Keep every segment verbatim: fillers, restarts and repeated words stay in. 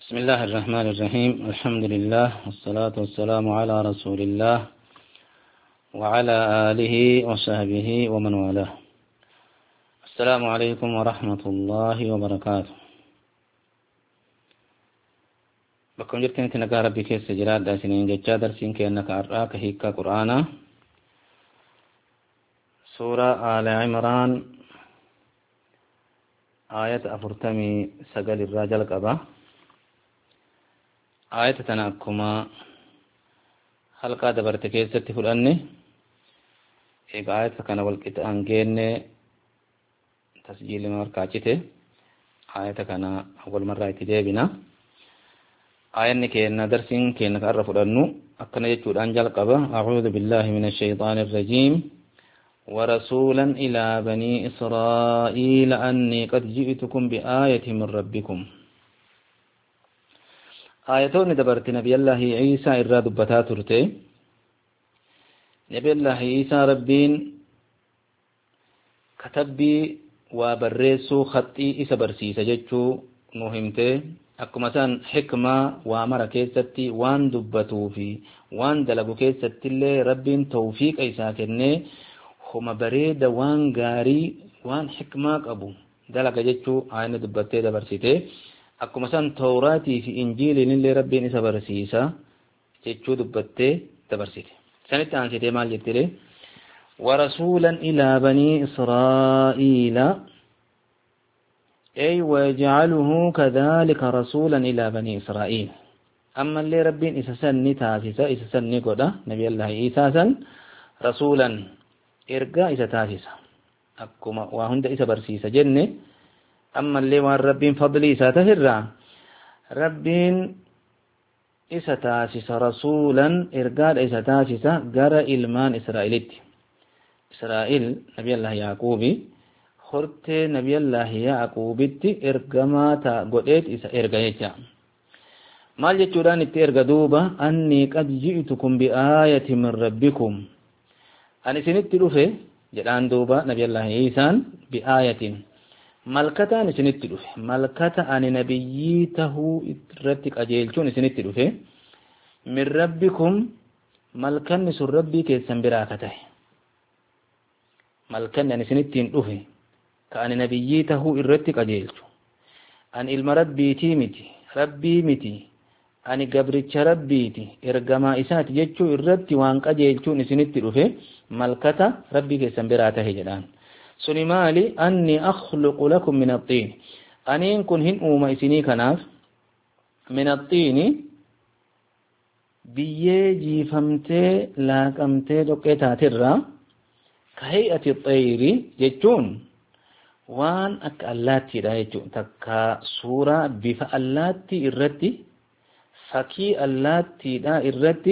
بسم الله الرحمن الرحيم. الحمد لله والصلاة والسلام على رسول الله وعلى آله وصحبه ومن والاه. السلام عليكم ورحمة الله وبركاته. بكم جرتين تنقى ربي كيس سجرات داسنين جتشا درسين كأنك أرآك هيكا قرآنا سورة آل عمران آية أفرتمي سقل الراجل قبا آية تناكما حلقة دبرت كيسة فلأني إيق آية كان والكت أنجين تسجيل مركاتته آية كان أول مرة اتجابنا آية كينا درسين كينا كأرف الأنو أكنا يجود أنجل قبا أعوذ بالله من الشيطان الرجيم ورسولا إلى بني إسرائيل أني قد جئتكم بآية من ربكم. آياتون دبرت نبي الله عيسى إراد بتاترته نبي الله عيسى ربين كتبي وبرسو خطي إسا برسيسا جتشو مهمته أكو مثلا حكمة وامر كيستي وان دبتو في وان دلقو كيستي اللي ربين توفيق إيسا كنه هما بريد وان غاري وان حكمة أبو دلق جتشو آيان دبته دبرسيته أكو مثلا توراتي في إنجيل اللي ربي نسا برسيسا جتشو دبته دبرسيته سنة آنسيته مال جتره ورسولا إلى بني إسرائيل أي ويجعله كذلك رسولا إلى بني إسرائيل. أما اللي ربي إسسني تاسسا إسسني قدا نبي الله إيساسا رسولا إرقا إسا تاسسا أكو وهند إسا برسيسا جنة. أما اللي وان ربين فضلي إسا تهرا ربين إسا تاسسا رسولا إرقا إسا تاسسا قرأ إلمان إسرائيليت إسرائيل نبي الله يعقوبي خرت نبي الله يعقوبيت إرقما تا قدئت إسا إرقايتا مال جتشوران إت إرقا دوبا أني قد جئتكم بآية من ربكم أني سنت لفه جلان دوبا نبي الله إيسان بآية ملكتا أني سنت لفه ملكتا أني نبييته إترتك أجيلشون سنت لفه من ربكم ملكا نسر ربي كيسان براكته ملكا أني سنت لفه كأن نبييته إرتك أجيلشو أن إلما ربيتي متي ربي متي أن قبرتش ربيتي إرقما إسات جيتشو إرتي وانك أجيلشو نسنت لفه ملكتا ربي كيسان براته جلان سنمالي أني أخلق لكم من الطين أنين كن هن أوما إسني كناف من الطين بيجي فمتي لاكمتي دقيتا ترى كهيئة الطير جتون وان أك اللاتي دا جتون تكا سورة بفا اللاتي إرتي فكي اللاتي دا إرتي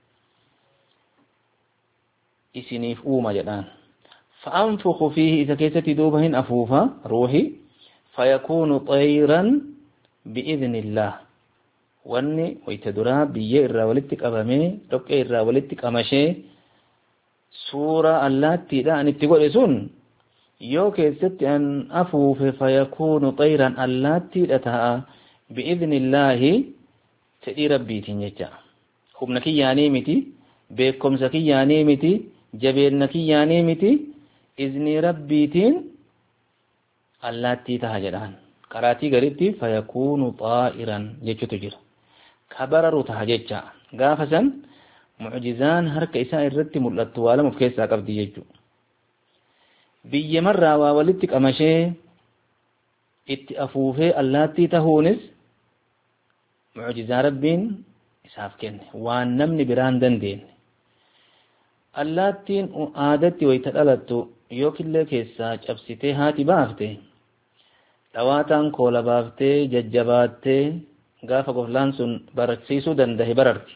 إسنيف أوما جلان فأنفخ فيه إذا كيست دوبهن أفوفا روحي فيكون طيرا بإذن الله واني ويتدرا بيه الراولتك أبامي ربك الراولتك أمشي سورة اللاتي دا أن اتقول إسون يو كيست أن أفوف فيكون طيرا اللاتي لتها بإذن الله تدي ربي تنجا خبنكي يعني متي بكم زكي يعني متي جبينكي يعني متي إذن ربيتين اللاتي تهجدان قراتي غريبتي فيكون طائرا جيتشو تجير كبرر تهجدشا غافسا معجزان هرك إساء الرد ملت والا مفكيسا قبدي جيتشو بي مرة وولدتك أمشي اتأفوفي اللاتي تهونس معجزة ربين إساف كن وان نمني بران دندين اللاتين آدتي ويتدلتو يوكي كيسا cabsitee haati baafte dhawaataan koola baaftee jajjabaattee gaafa goflaan sun barsiisuu dandahe bararti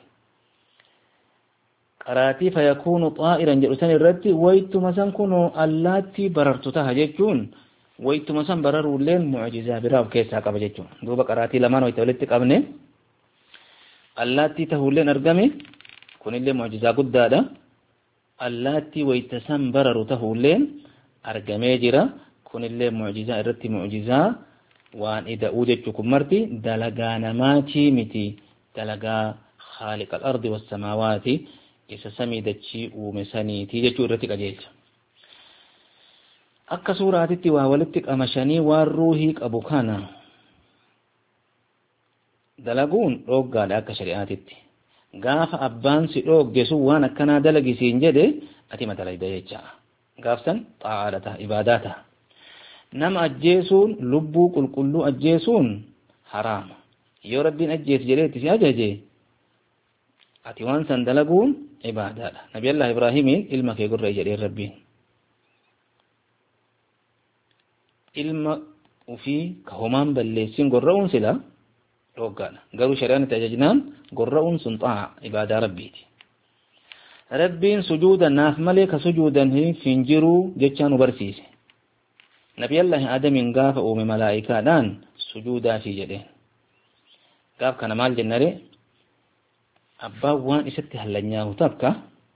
qaraatii fayakuunu xaa'iran jedhu san irratti waytuma san kunoo allaattii barartu taha jechuun waytuma san bararuulleen mucjizaa biraa of keessaa qaba jechuun duuba qaraatii lamaan wayta walitti qabne allaattii tahuulleen argame kunillee mucjizaa guddaadha allaatti wayta san bararu tahuulleen argamee jira kunillee mucjizaa irratti mucjizaa وان إدأو جتكم مرتي دلقا نماتي متي دلقا خالق الأرض والسماوات إسا سميدتشي ومسانيتي جتو الرتق أجيج أكا سوراتي وولدتك أمشاني والروحيك أبو كانا دلقون روغا لأكا شريعاتي غاف أبان سيروغ جسو وانا كنا دلقي سينجده أتي مثلا إدايجا غافسن طاعالته إباداته نم أجيسون لبو قل قلو أجيسون حرام يو ربين أجيس جريت في أجيجي أتي وانسان دلقون عبادة نبي الله إبراهيم إلما كي قرر جرير ربين إلما وفي كهمان بلسين قررون سلا روغانا قالوا شريانة تججنان قررون سنطاع عبادة ربيتي ربين سجودا ناف ملك سجودا فينجرو جتشان برسيسي نبي الله آدم قاف أوم ملائكة دان سجودا في جدين قاف كان مال جنري أبا وان إستي هلنياه تبكى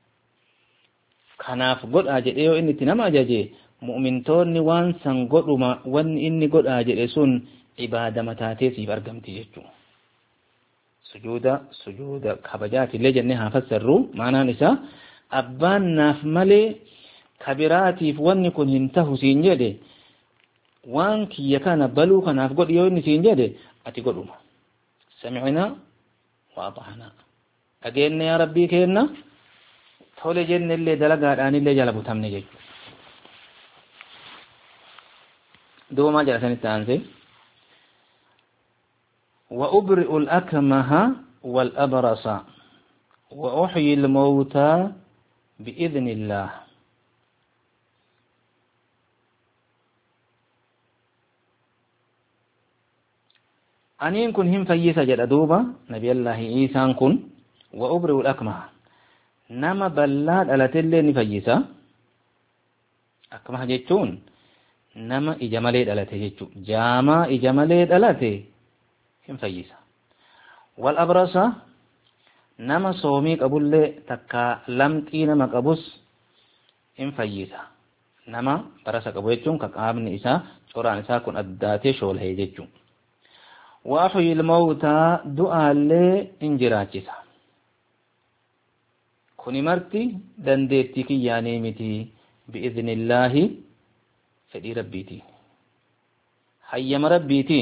كناف قد أجد إيو إني تنام أجاجي مؤمن توني وان سن قد وان إني قد أجد إسون عبادة متاتي سيب أرقمتي جتشو سجودا سجودا كبجات اللي جنها فسروا معنا نساء أبان ناف ملي كبيراتي فوان كن هنتهو سينجده وان كي يكان بلو كان أفقد يوني سينجده أتي قدوما سمعنا وأطعنا أجينا يا ربي كينا تولي جن اللي دلقا الآن اللي جلبوا تمني جيجو دو ما جلسان التانسي وأبرئ الأكمه والأبرص وأحيي الموتى بإذن الله أنين كن هم فيسا جد أدوبا نبي الله إيسان كن وأبرئ الأكمه نما بلاد على تلي نفيسا أكمه جيتون نما إجماليد على تجيتو جاما إجماليد على تي هم فيسا والأبرص نما صوميك أبو اللي تكا لمتي نما قبوس هم فيسا نما برسك أبو يجون كقامن إسا شوران إسا كن أداتي شول هي جيتون وأحيي الموتى دعاء لي انجراجسا كوني مرتي دندتي كي يعني متي بإذن الله فدي ربيتي حيّم ربيتي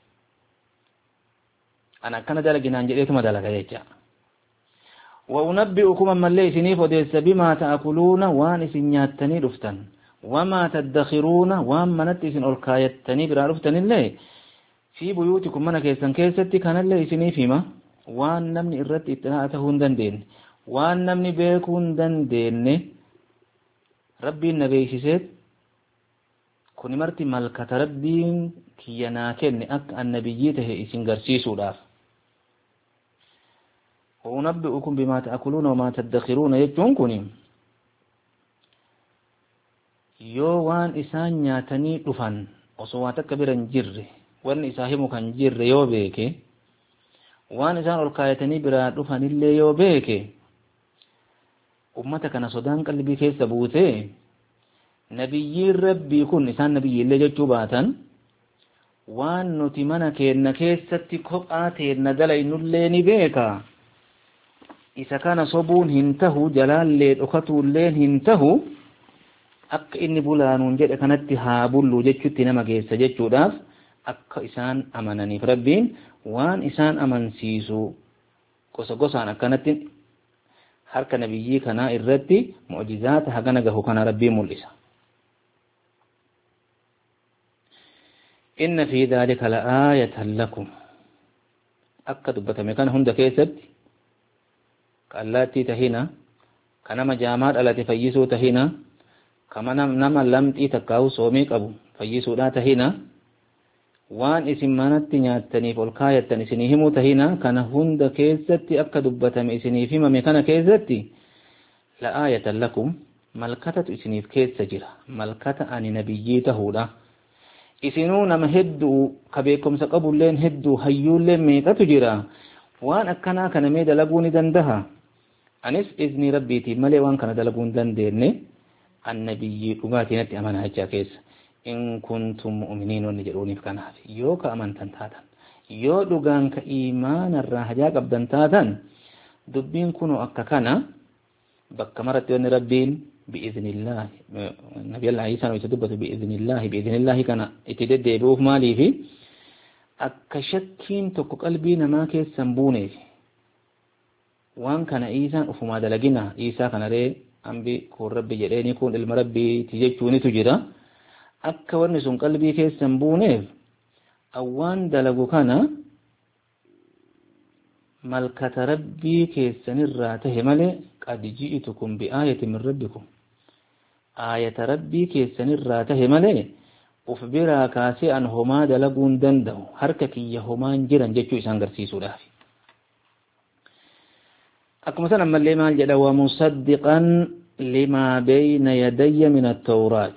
أنا كان دلق نانجريت ما دلق يجا وأنبئكم من ليس نيف وديس بما تأكلون وان سنياتني رفتن وما تدخرون وان منتس ألقايتني برا رفتن اللي في بيوتكم من كيسان كيستي كان اللي سني فيما وان نمني الرد اتهاته دندين وان نمني بيكون دندين ربي النبي سيد كوني مرتي ملكة ربين كينا كن أك النبيته إسن غرسيسو داف وأنبئكم بما تأكلون وما تدخرون يجون كوني يو وان إسان نياتني رفن وصواتك كبيرا جره وان إساهم كان جره يو بيكي وان إسان القايتني برا رفن اللي يو بيكي أمتك نصدان قلبي كيس سبوته نبي ربي كن إسان نبي اللي جتو باتن وان نتمنى كينا كيستي كبآتي ندلي نلين بيكا إذا كان صبون هنته جلال لين أخطو لين هنته أك إني بولانون جد كانت هابولو جتشو تنما كيسا جتشو داف أك إسان أمنني فربين وان إسان أمن سيسو قصة قصة أنا كانت حركة نبيي كان الردي معجزات هكذا كان ربي ملئسا إن في ذلك لآية لكم أكد بتمكن هم دكيسد كاللاتي تهينا كنما جامات التي فيسو تهينا كما نما لم تتكاو صوميك أبو فيسو لا تهينا وان اسمانت نياتني فالكاية نسنيهم تهينا كان هم دكيسد أكد بتم إسنيفهم مكان كيسد لآية لكم ملكة إسنيف كيس سجرة ملكة أن نبيي تهولا isinuu nama hedduu kabeekumsa qabulleen hedduu hayyuulleen meeqatu jira waan akkanaa kana mee dalaguu ni dandaha anis izni rabbiitiin malee waan kana dalaguu hin dandeenye annabiyyi dhugaatiin itti amanaa jechaa keessa إن كنتم مؤمنين ونجروني في كناف يوك أمن تنتاتا يو دوغان كإيمان الراهجاك أبدان تاتا دبين كنوا أككنا بك مرت يون ربين بإذن الله نبي الله عيسى ويتدبت بإذن الله بإذن الله كان اتدد بوف مالي في أكشكين تكو قلبي نما كيس سنبوني وان كان عيسى أفما دلقنا عيسى كان ري أنبي كون ربي جريني كون المربي تجيشوني تجرى أكا ورنسون قلبي كيس سنبوني أوان دلقو كان ملكة ربي كيسن الراته ملي قد جئتكم بآية من ربكم آية ربي كيسن الراته ملي وفبرا كاسي أنهما دلقون دندو حركك يهما جران جيشو إسان قرسيسو دافي أكما سنة من لما الجد ومصدقا لما بين يدي من التوراة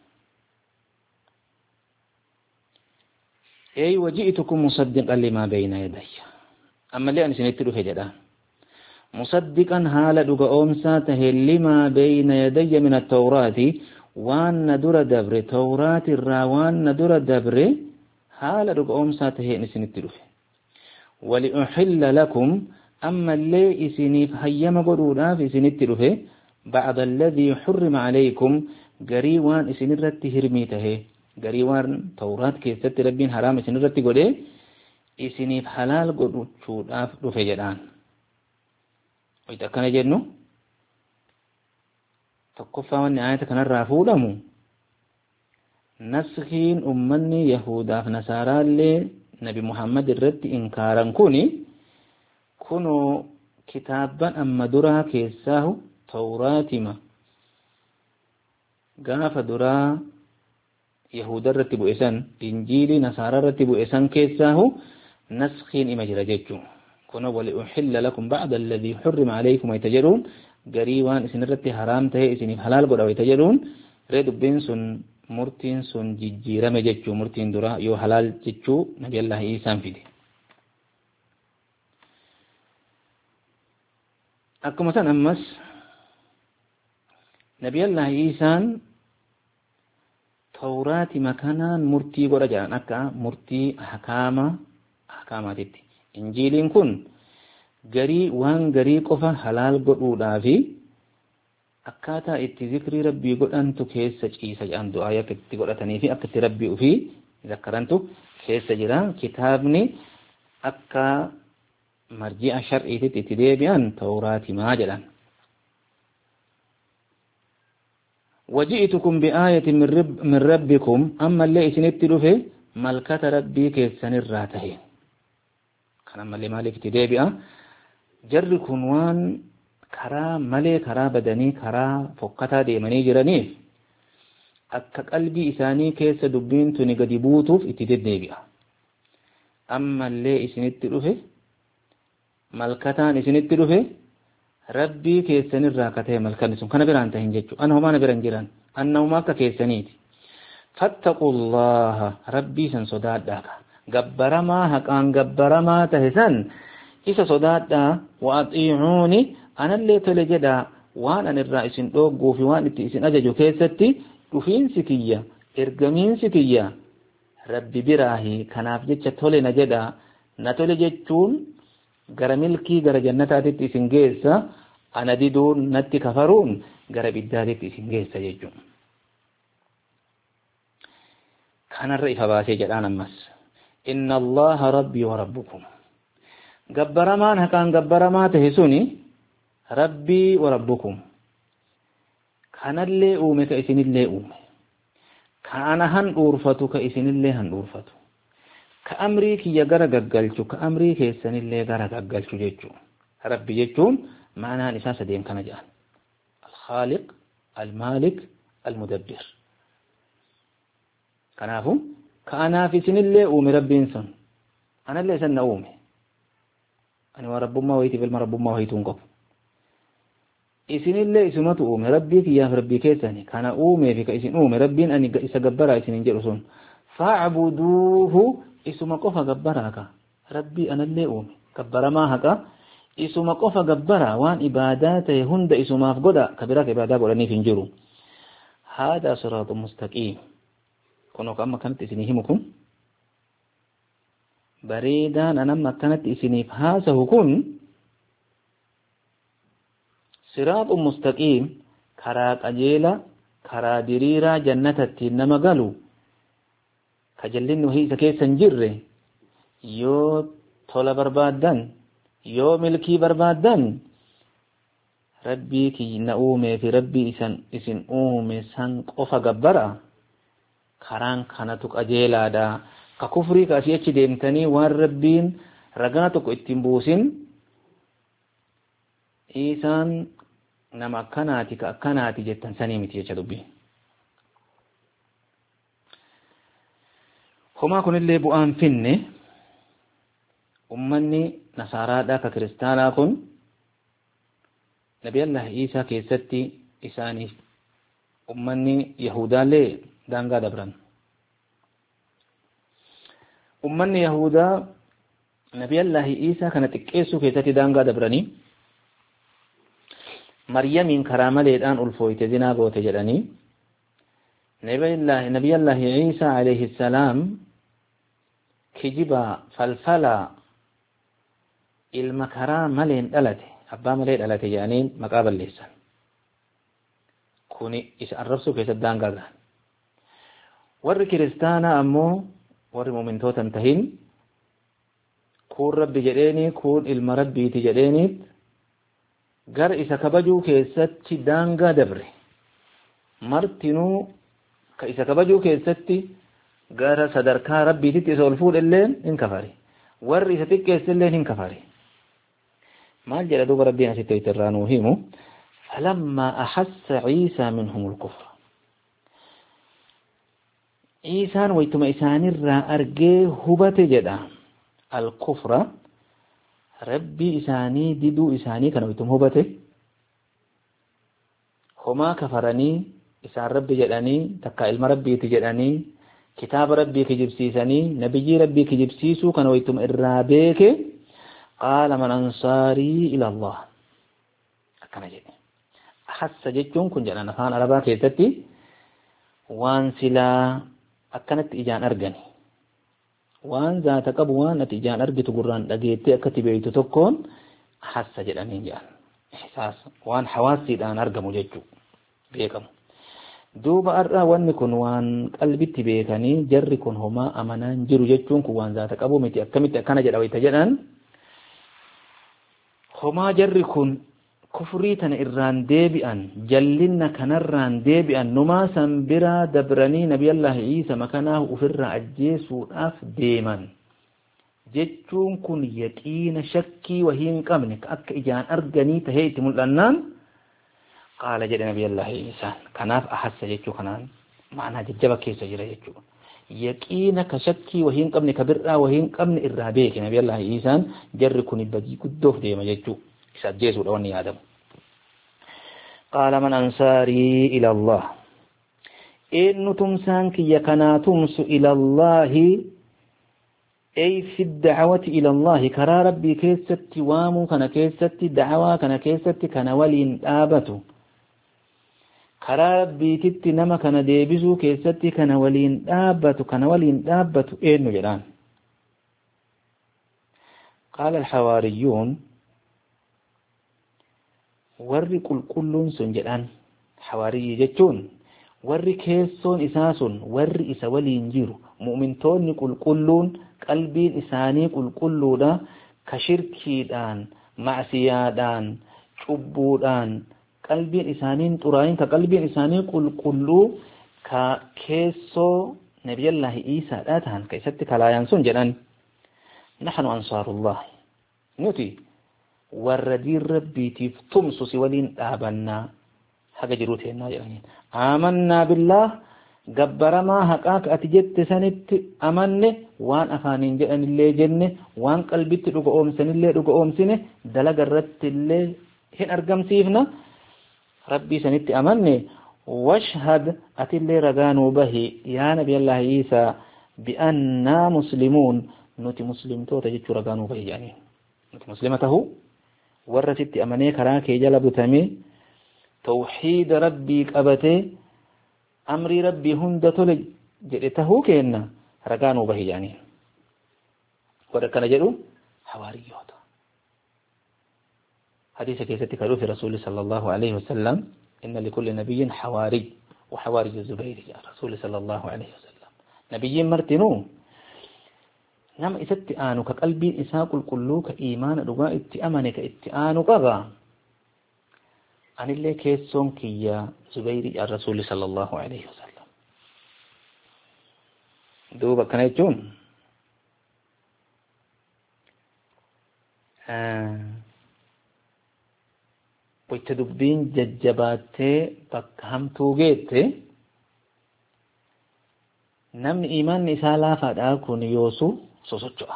أي وجئتكم مصدقا لما بين يدي أما اللي أنا سنتلو في جدا مصدقا حالة دقاء تهي لما بين يدي من التوراة وان ندر دبر توراة الراوان ندر دبر حالة دقاء تهي نسنتلو في ولأحل لكم أما اللي إسنيف هيما قدونا في سنتلو في بعد الذي حرم عليكم قريوان إسنرت هرميته قريوان توراة كيست ربين حرام إسنرت قده isiniif halaal godhuudhaaf dhufe jedhaan wayita akkana jennu tokkoffaa wanni aayata kanarraa fuudhamu naskhiin ummanni yahudaaf nasaaraallee nabi muhammad irratti inkaaran kuni kunoo kitaaban amma duraa keessaahu tawraatima gaafa duraa yahuda irratti bu'esan injiilii nasaara irratti bu'esan keessaahu نسخين إما جرجتشو كنا ولأحل لكم بعد الذي حرم عليكم ويتجرون قريوان إسن رتي حرام تهي إسن حلال قد ويتجرون ريد بين سن مرتين سن جيجيرا مجتشو مرتين درا يو حلال جتشو نبي الله إيسان فيدي أكو مثلا أمس نبي الله إيسان توراة مكانا مرتي قد جان أكا مرتي حكامة ahkaamaatitti injiiliin kun garii waan garii qofa halaal godhuudhaa fi akkaataa itti zikrii rabbii godhantu keessa ciisa jedhan du'aa akka itti godhatanii fi akka itti rabbii ofii zakkarantu keessa jira kitaabni akka marji'a shar'iititti itti deebi'an tawraatimaa jedhan وجئتكم بآية من, رب من ربكم أما اللي إسنت له ملكة ربي كيسن الراته كان مالي مالك تدابئة جر كنوان كرا مالي كرا بدني كرا فقطة ديماني جرانيف أكا قلبي إساني كيس دبين توني قد يبوتوف اتداد دابئة أما اللي إسنت له ملكتان إسنت له ربي كيسن الراكته ملكان سن كان بران تهين جچو أنا هما نبران جران أنهما كيسنيتي فاتقوا الله ربي سن صداد داكا قبرما حقان قبرما تهسن إسا صداد دا وأطيعوني أنا اللي تلجدا وان أن الرئيسين دوغو في وان اتئسين أججو كيستي رفين سكية إرقمين سكية ربي براهي كناف جتش تولي نجدا نتولي جتشون gara milkii gara jannataatitti isin geessa ana diduun natti kafaruun gara biddaatitti isin geessa jechuudha. Kanarra ifa baasee jedhaan ammas inna allaha rabbii wa rabbukum gabbaramaan haqaan gabbaramaa tahe suni rabbii wa rabbukum kanallee uume ka isinillee uume ka ana han dhuurfatu ka isinillee han dhuurfatu ka amrii kiyya gara gaggalchu ka amrii keessanillee gara gaggalchu jechuu rabbi jechuun maanaan isaa sadeen kana jedhan alkhaaliq almaalik almudabbir kanaafu ka anaaf isinillee uume rabbiin sun anallee isan na uume ani waa rabbummaa wayiitiif ilma rabbummaa wayituun qabu isinillee isumatu uume rabbii kiyyaaf rabbii keessani kana uumee fi ka isin uume rabbiin ani isa gabbaraa isinin jedhu sun fa'buduuhu isuma qofa gabbaraa ka rabbii anallee uume gabbaramaa haqa isuma qofa gabbaraa waan ibaadaa ta'e hunda isumaaf godha ka biraa ka ibaadaa godhaniif hin jiru haadaa siraatu mustaqiim كنوا كأما كانت إسنيهمكم بريدان أنما كانت إسنيف هذا كن صراط مستقيم كرا أجيلا كرا دريرا جنة التنم قالوا كجلين وهي سكي سنجره يو طول بربادان يو ملكي بربادان ربي كي نؤمي في ربي إسن إسن أومي سن قفا قبرا كران كانتك أجيلا دا ككفري كأسيتش ديمتني وان ربين رغاتك اتنبوسين إيسان نما كناتي كأكناتي جتن سنيمتي يجدبي هما كن اللي بؤان فيني أمني نصارى داك كريستانا كن نبي الله عيسى كيستي إساني أمني يهودا لي دانغا دبران أمني يهودا نبي الله عيسى كانت كيسو كيستي دانغا دبراني مريم من كرامة الآن ألفويت زنا قوت جلني نبي الله نبي الله عيسى عليه السلام كجبا فالفلا المكرام ملين دلته أبا ملين دلته يعني مقابل لسان كوني إيش الرسول كيس الدانغا ور كريستانا أمو ور مؤمن توتن تهين كون رب جديني كون المرب بيتجديني gar isa kabajuu keessatti daangaa dabre martinuu ka isa kabajuu keessatti gara sadarkaa rabbiititti isa ol fuudhelleen hin kafare warri isa xiqqeessilleen hin kafare maal jedha duuba rabbiin asitti itirraa nuu himu falamma ahassa ciisaa minhum alkufra ciisaan waytuma isaanirraa argee hubate jedha alkufra rabbi isaanii diduu isaanii kana waytum hubate homaa kafaranii isaan rabbi jedhanii takka ilma rabbiiti jedhanii kitaaba rabbii kijibsiisanii nabiyyi rabbii kijibsiisuu kana waytum irraa beeke qaala man ansaarii ila allah akkana jedhe ahassa jechuun kun jedhan afaan arabaa keessatti waan silaa akkanatti ijaan argani waan zaata qabu waan ati ijaan argitu gurraan dhageettee akkati beeytu tokkoon hassa jedhaniin jedhan ihsaas waan hawaasiidhaan argamu jechuu beekamu duuba arraa wanni kun waan qalbitti beekanii jarri kun homaa amanaan jiru jechuun kun waan zaata qabu miti akkamitti akkana jedha wayta jedhan homaa jarri kun kufrii tana irraan deebi'an jallinna kanarraan deebi'an numaa san biraa dabranii nabiyallaahi Iisa makanaa ufirraa ajjeesuudhaaf deeman jechuun kun yaqiina shakkii wahii hin qabne akka ijaan arganii tahee itti mul'annaan qaala jedhe nabiyallaahi Iisaan kanaaf ahassa jechuu kanaan ma'anaa jajjaba keessa jira jechuudha yaqiina ka shakkii wahii hin qabne ka birraa wahii hin qabne irraa beeke nabiyallaahi Iisaan jarri kun badii guddoof deema jechuu isa ajjeesuudha wanni yaadamu qaala man ansaarii ila allah eenyu tumsaan kiyya kanaa tumsu ila allahi ay fi dacwati ila allahi karaa rabbii keessatti waamuu kana keessatti dacwaa kana keessatti kana waliin dhaabatu karaa rabbiititti nama kana deebisuu keessatti kana waliin dhaabbatu kana waliin dhaabbatu eenyu jedhaan qaala alxawaariyyuun warri qulqulluun sun jedhan xawaariyyi jechuun warri keessoon isaa sun warri isa waliin jiru mu'mintoonni qulqulluun qalbiin isaanii qulqulluudha ka shirkiidhaan macsiyaadhaan cubbuudhaan qalbiin isaaniin xuraayin ka qalbiin isaanii qulqulluu ka keessoo nabiyallaahi Iisaadhaa ta'an ka isatti kalaayaan sun jedhan nahnu ansaarullah nuti warra diin rabbiitiif tumsu si waliin dhaabannaa haga jiruu teennaa jedhaniin amannaa billah gabbaramaa haqaa ka ati jette sanitti amanne waan afaaniin jedhanillee jenne waan qalbitti dhuga oomsanillee dhuga oomsine dalaga irratti illee hin argamsiifna rabbii sanitti amanne washhad atillee ragaanuu bahi yaa nabiyallaahi Iisaa bi'annaa muslimuun nuti muslimtoota jechuu ragaanuu bahi jedhaniin nuti muslima tahuu warra sitti amanee karaa kee jala butamee tawxiida rabbii qabatee amrii rabbii hunda tole جئته كينا رجانو به يعني وركنا جدو حواريوتا حديث كيسة كالو في رسول صلى الله عليه وسلم إن لكل نبي حواري وحواري الزبير يا رسول صلى الله عليه وسلم نبي مرتنو نعم إسات آنو كقلبي إساق القلو كإيمان رغاء اتأمنك اتآنو قضا أن اللي كيسون كيا زبير يا رسول صلى الله عليه وسلم دوبا كان يجون آه ويتدبين ججباتي بكهم توجيتي نمن إيمان نسالا فدا كون يوسو سوسوچوا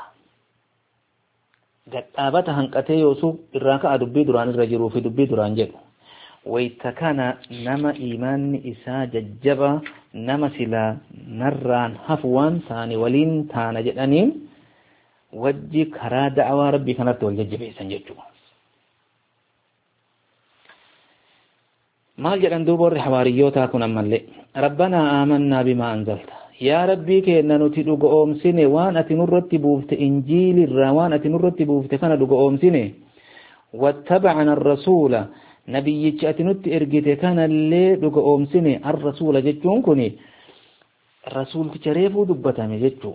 غدابت هنقته يوسو إراكا دبي دران الرجرو في دبي دران جدو ويتكنا نما إيمان إسا ججبا نما سلا نران حفوان ثاني ولين تانا جدانين وجي كرا دعوى ربي كانت والججبه سنججوا مال جدان دوبور حواريوتا كون أمالي ربنا آمنا بما أنزلت يا ربي كأننا نتدوغ أمسيني وان أتنرت بوفت إنجيل الروان أتنرت بوفت كان دوغ أمسيني واتبعنا الرسول نبي أتنت إرقيت كان اللي دوغ أمسيني الرسول جتون كوني الرسول كتريفو دبتامي جتو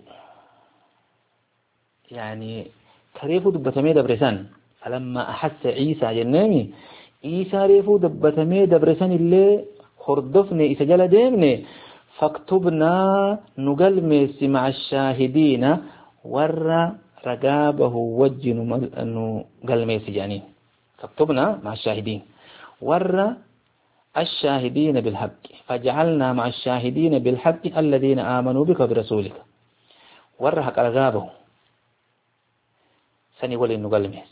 يعني كريفو دبتامي دبرسان فلما أحس عيسى جنامي عيسى ريفو دبتامي دبرسان اللي خردفني إسا جل ديمني فاكتبنا نقلمس مع الشاهدين ور رقابه وجه نقلمس جانين فاكتبنا مع الشاهدين ور الشاهدين بالحق فجعلنا مع الشاهدين بالحق الذين آمنوا بك برسولك ور حق رقابه سني ولي نقلمس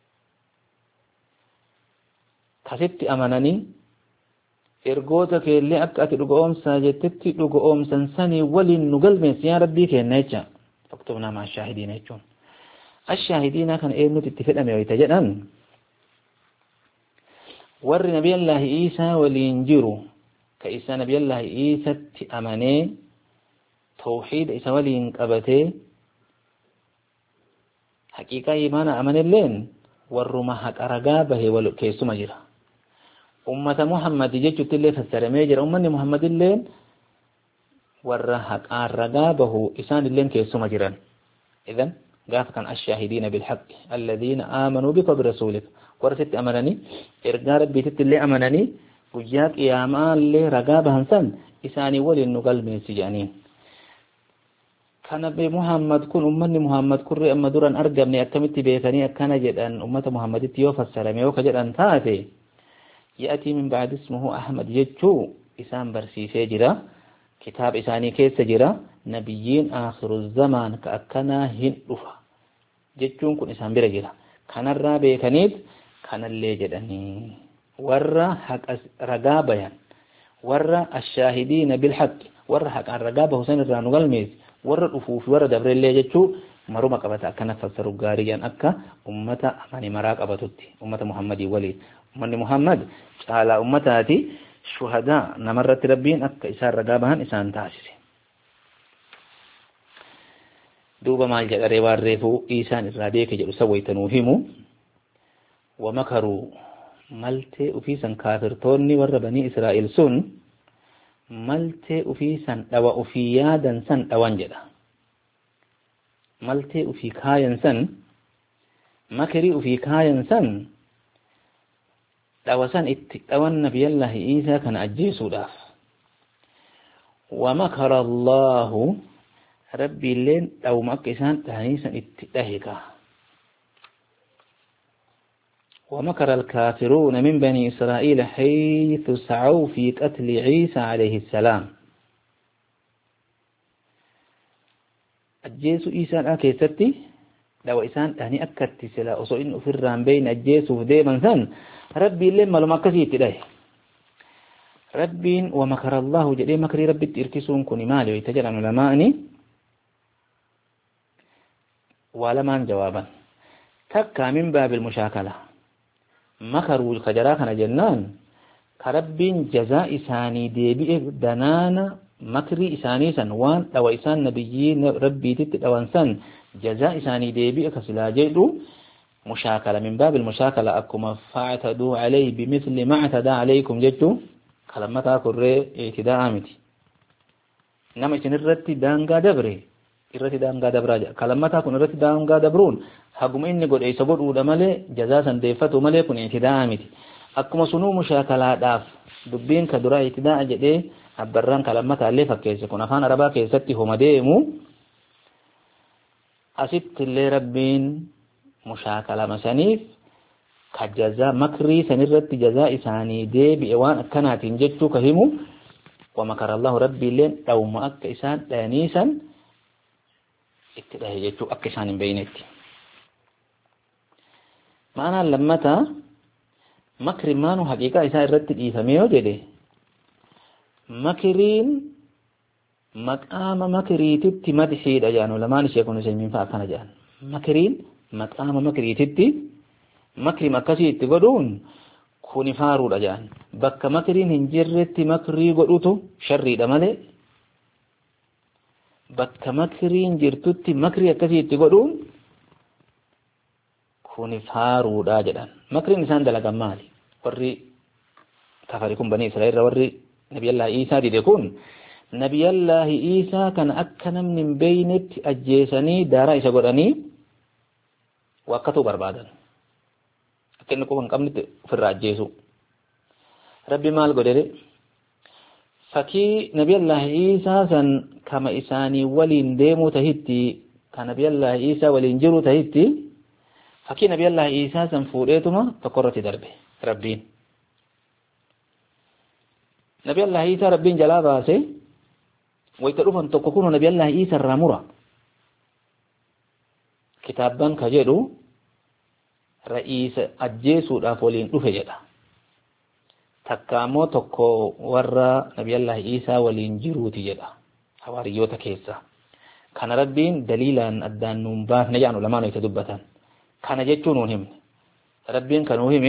كسبت أمانني ergoota keellee akka ati dhugoomsaa jettetti dhugoomsan sanii waliin nu galmeessi yaa rabbii kenna jecha faktubnaa maa shaahidiina jechuun ashaahidiina kana eenyutu itti fedhame wayita jedhan warri nabiyallaahi Iisaa waliin jiru ka isa nabiyallaahi Iisatti amanee tawxiida isa waliin qabatee haqiiqaa imaana amanelleen warruma haqa ragaa bahe wal keessuma jira أمة محمد جيتشو تلي فسر ميجر أمني محمد اللين ورا حق الرقابه إسان اللين كيسو مجران إذن قاف كان الشاهدين بالحق الذين آمنوا بك برسولك ورست أمنني إرقار بيتت اللي أمنني وجاك إيامان اللي رقابه هنسان إساني ولي النقل من السجانين كان بمحمد كن أمني محمد كن أما دوران أرقبني أكمت بيكني أكان جدان أمة محمد تيو فسر ميوك جدان تاتي يأتي من بعد اسمه أحمد يجو إسان برسي سجرا كتاب إساني كيس سجرا نبيين آخر الزمان كأكنا هن رفا جتون كن إسان برجرا كان الرابع كنيد كان اللي جدني ورى حق رقابيا ورى الشاهدين بالحق ورى حق الرقابة حسين الرانو قلميز ورى الأفوف ورى دبر اللي جتو مروما قبتا أكنا فسروا قاريا أكا أمة أماني مراك أبتوتي أمة محمد ولي من محمد على أمتاتي شهداء نمرت ربين أكا إسان رقابهن إسان تاسسي دوبا مال جد ريوار ريفو إيسان إراديك جدو سويتنوهمو ومكروا ملتي أفيسا كافرتوني ور بني إسرائيل سن ملتي أفيسا دوا أفيادا سن دوانجدا ملتي أفي كاين سن مكري أفي كاين سن دواسان اتقوان نبي الله إيسا كان أجيسو داف ومكر الله ربي اللين أو مكسان تهنيسا اتقاهكا ومكر الكافرون من بني إسرائيل حيث سعوا في قتل عيسى عليه السلام أجيسو إيسا أكيستي لو إسان تهني أكدت سلا أصو إن أفران بين أجيسو ديما ثان ربي لما لما كسيت إليه ربي ومكر الله جدي مكري ربي تركسون كوني مالي ويتجل عن علماءني ولمان جوابا تكا من باب المشاكلة مكروا الخجراء كان جنان كرب جزاء ثاني ديبئ دنانا makrii isaanii san waan dhawa isaan nabiyyiin rabbiititti dhawan san jazaa isaanii deebi'a kasilaa jedhu mushaakala min baabil mushaakala akkuma fa'ataduu alayhi bimithli ma atadaa alaykum jechu kalammataa kurree itidaa miti nama isin irratti daangaa dabre irratti daangaa dabraa jedha kalammataa kun irratti daangaa dabruun haguma inni godhe isa godhuudha malee jazaa san deeffatu malee kun itidaa miti akkuma sunuu mushaakalaadhaaf dubbiin ka duraa itidaa jedhee abbarraan kalammataa illee fakkeesse kun afaan arabaa keessatti homa deemu asitti illee rabbiin mushaakala masaniif ka jazaa makrii sanirratti jazaa isaanii deebi'e waan akkanaatiin jechuu ka himu ومكر الله ربي لين لو ما أكسان دانيسا اتداه يجو أكسان بينتي معنى لما تا مكر مانو حقيقة إسان رتد إيثاميو جده مكرين مقام مكريتي مدحيد أجانو لما نشيكون سيمين فأكنا جان مكرين مقام مكريتي مكري مكسي تقولون kuni faaruudha jaan bakka makriin hin jirretti makrii godhutu sharriidha malee bakka makriin jirtutti makrii akkasii itti godhuun kuni faaruudha jedhan makriin isaan dalagan maali warri kafari kun banii Israa'el warri nabiyallaahi Iisaa dide kun nabiyallaahi Iisaa kan akka namni hin beeynetti ajjeesanii daaraa isa godhanii wakkatu barbaadan kennu ko qabni ofirraa ajjeesu rabbi maal godhe fakii nabiyallaahi Iisaa san kama isaanii waliin deemuu tahitti kan nabiyallaahi Iisaa waliin jiru tahitti fakii nabiyallaahi Iisaa san fuudheetuma tokkorratti darbe rabbiin nabiyallaahi Iisaa rabbiin jalaa baase wayta dhufan tokko kun nabiyallaahi Iisaa irraa mura kitaabban ka jedhu ra'iisa ajjeesuudhaaf waliin dhufe jedha takka ammoo tokko warra nabiyallaahi Iisaa waliin jiruuti jedha hawaariyyoota keessa kana rabbiin daliilaan addaan nuun baafne jedhan ulamaan itti dubbatan kana jechuun nuun himne rabbiin kan nuu hime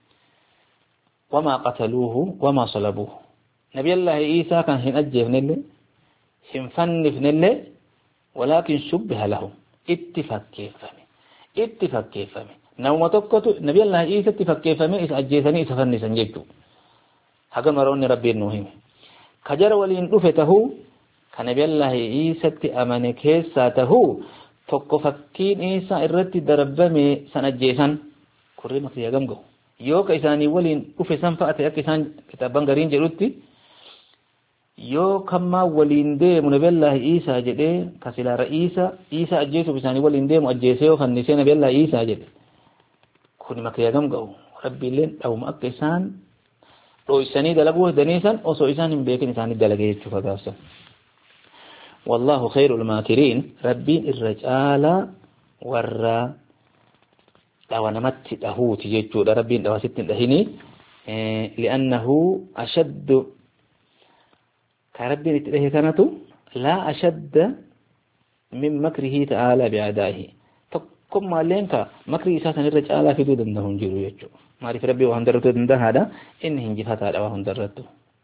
wamaa qataluuhu wamaa salabuuhu nabiyallaahi Iisaa kan hin ajjeefnellee hin fannifnellee walaakin shubbiha lahum itti fakkeeffame itti fakkeeffame nama tokkotu nabiyallaahi Iisaatti fakkeeffame isa ajjeesanii isa fannisan jechuudha hagam maroonni rabbiin nuu hime kajara waliin dhufe tahuu kan nabiyallaahi Iisaatti amane keessaa tahuu tokko fakkiin Iisaa irratti darbame san ajjeesan kurri makrii hagam gahu yoo ka isaanii waliin dhufe san fa'ate akka isaan kitaaban gariin jedhutti yoo kammaa waliin deemu nabiyallaahi Iisaa jedhee kasilaa ra'iisa Iisaa ajjeesuuf isaanii waliin deemu ajjeesee yoo fannisee nabiyallaahi Iisaa jedhe kun makrii hagam gahu rabbiilleen dhawuma akka isaan dhoysanii dalaguu daniisan osoo isaan hin beekin isaanii dalagee jechuu fagaafsan wallahu khayrul maakiriin rabbiin irra caalaa warra dhawa namatti dhahuuti jechuudha rabbiin dhawasitti hin dhahini li'annahu ashaddu ka rabbiin itti dhahe kanatu laa ashadda min makrihi ta'aalaa bi'adaahi kummaalleen ka makrii isaa san irra caalaa fiduu danda'u hin jiru jechuudha maaliif rabbii waa hundarrattuu danda'aadha inni hinjifataadha waa hundarrattu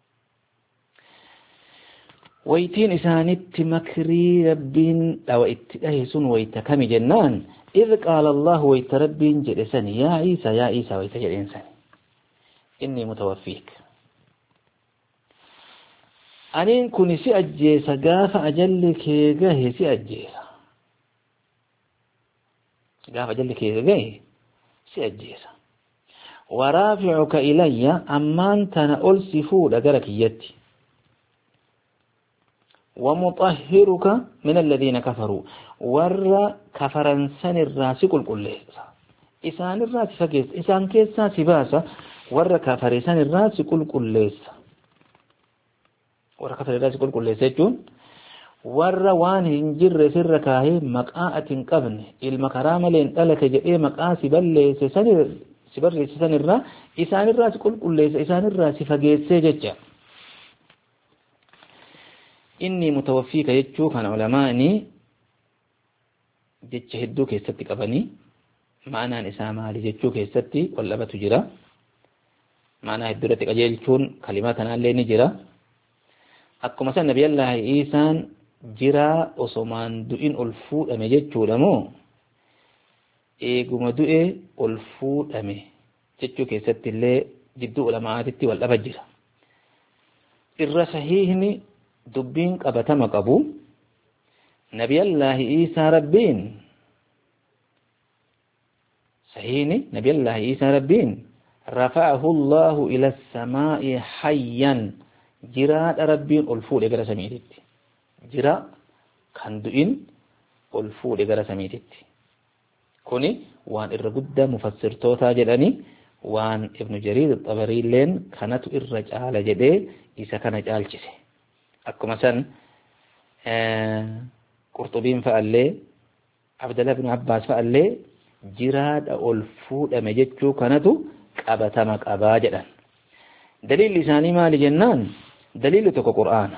waytiin isaanitti makrii rabbiin dhawa itti dhahe sun wayta kami jennaan إذ قال الله ويتربين جلسان يا عيسى يا عيسى ويتجل إنسان إني متوفيك أنين كوني سي أجيسا قاف أجلك يقاه سي أجيسا قاف أجلك يقاه سي أجيسا ورافعك إلي أمان تنأل سفود أقرك يتي ومطهرك من الذين كفروا ور كفرن سن الراس كل كل إسان الراس فكيس إسان كيسا سباسا ور كفر سن الراس كل كل ور كفر الراس كل كل سجون ور وان هنجر سر كاهي مقاءة قبن المكرام لين ألك جئي مقاء سبل سن سبر سن الراس إسان الراس كل كل إسان الراس فكيس سججا إني متوفيك يجو كان علماءني جتش هدو كيستي قبني معنى نسامة لجتشو كيستي واللبة تجرى معنى هدو رتك أجيل كون كلماتنا اللي نجرى akkuma san nabiyallaahi Iisaan jiraa osomaan du'in ol fuudhame jechuudha moo eeguma du'e ol fuudhame jechuu keessatti illee jidduu ulamaatitti wal dhaba jira. Irra sahiihni dubbiin qabatama qabu nabiyallaahi Iisaa rabbiin sahiihni nabiyallaahi Iisaa rabbiin rafa'ahu Allahu ila as-samaa'i hayyan jiraadha rabbiin ol fuudhe gara samiititti jira kan du'in ol fuudhe gara samiititti kuni waan irra guddaa mufassirtootaa jedhani waan ibnu Jariir Xabariilleen kanatu irra caala jedhee isa kana caalchise akkuma san Qurxubiin fa'allee Abdullah ibn Abbaas fa'allee jiraadha ol fuudhame jechuu kanatu qabatama qabaa jedhan. Daliilli isaanii maali jennaan daliilli tokko Qur'aana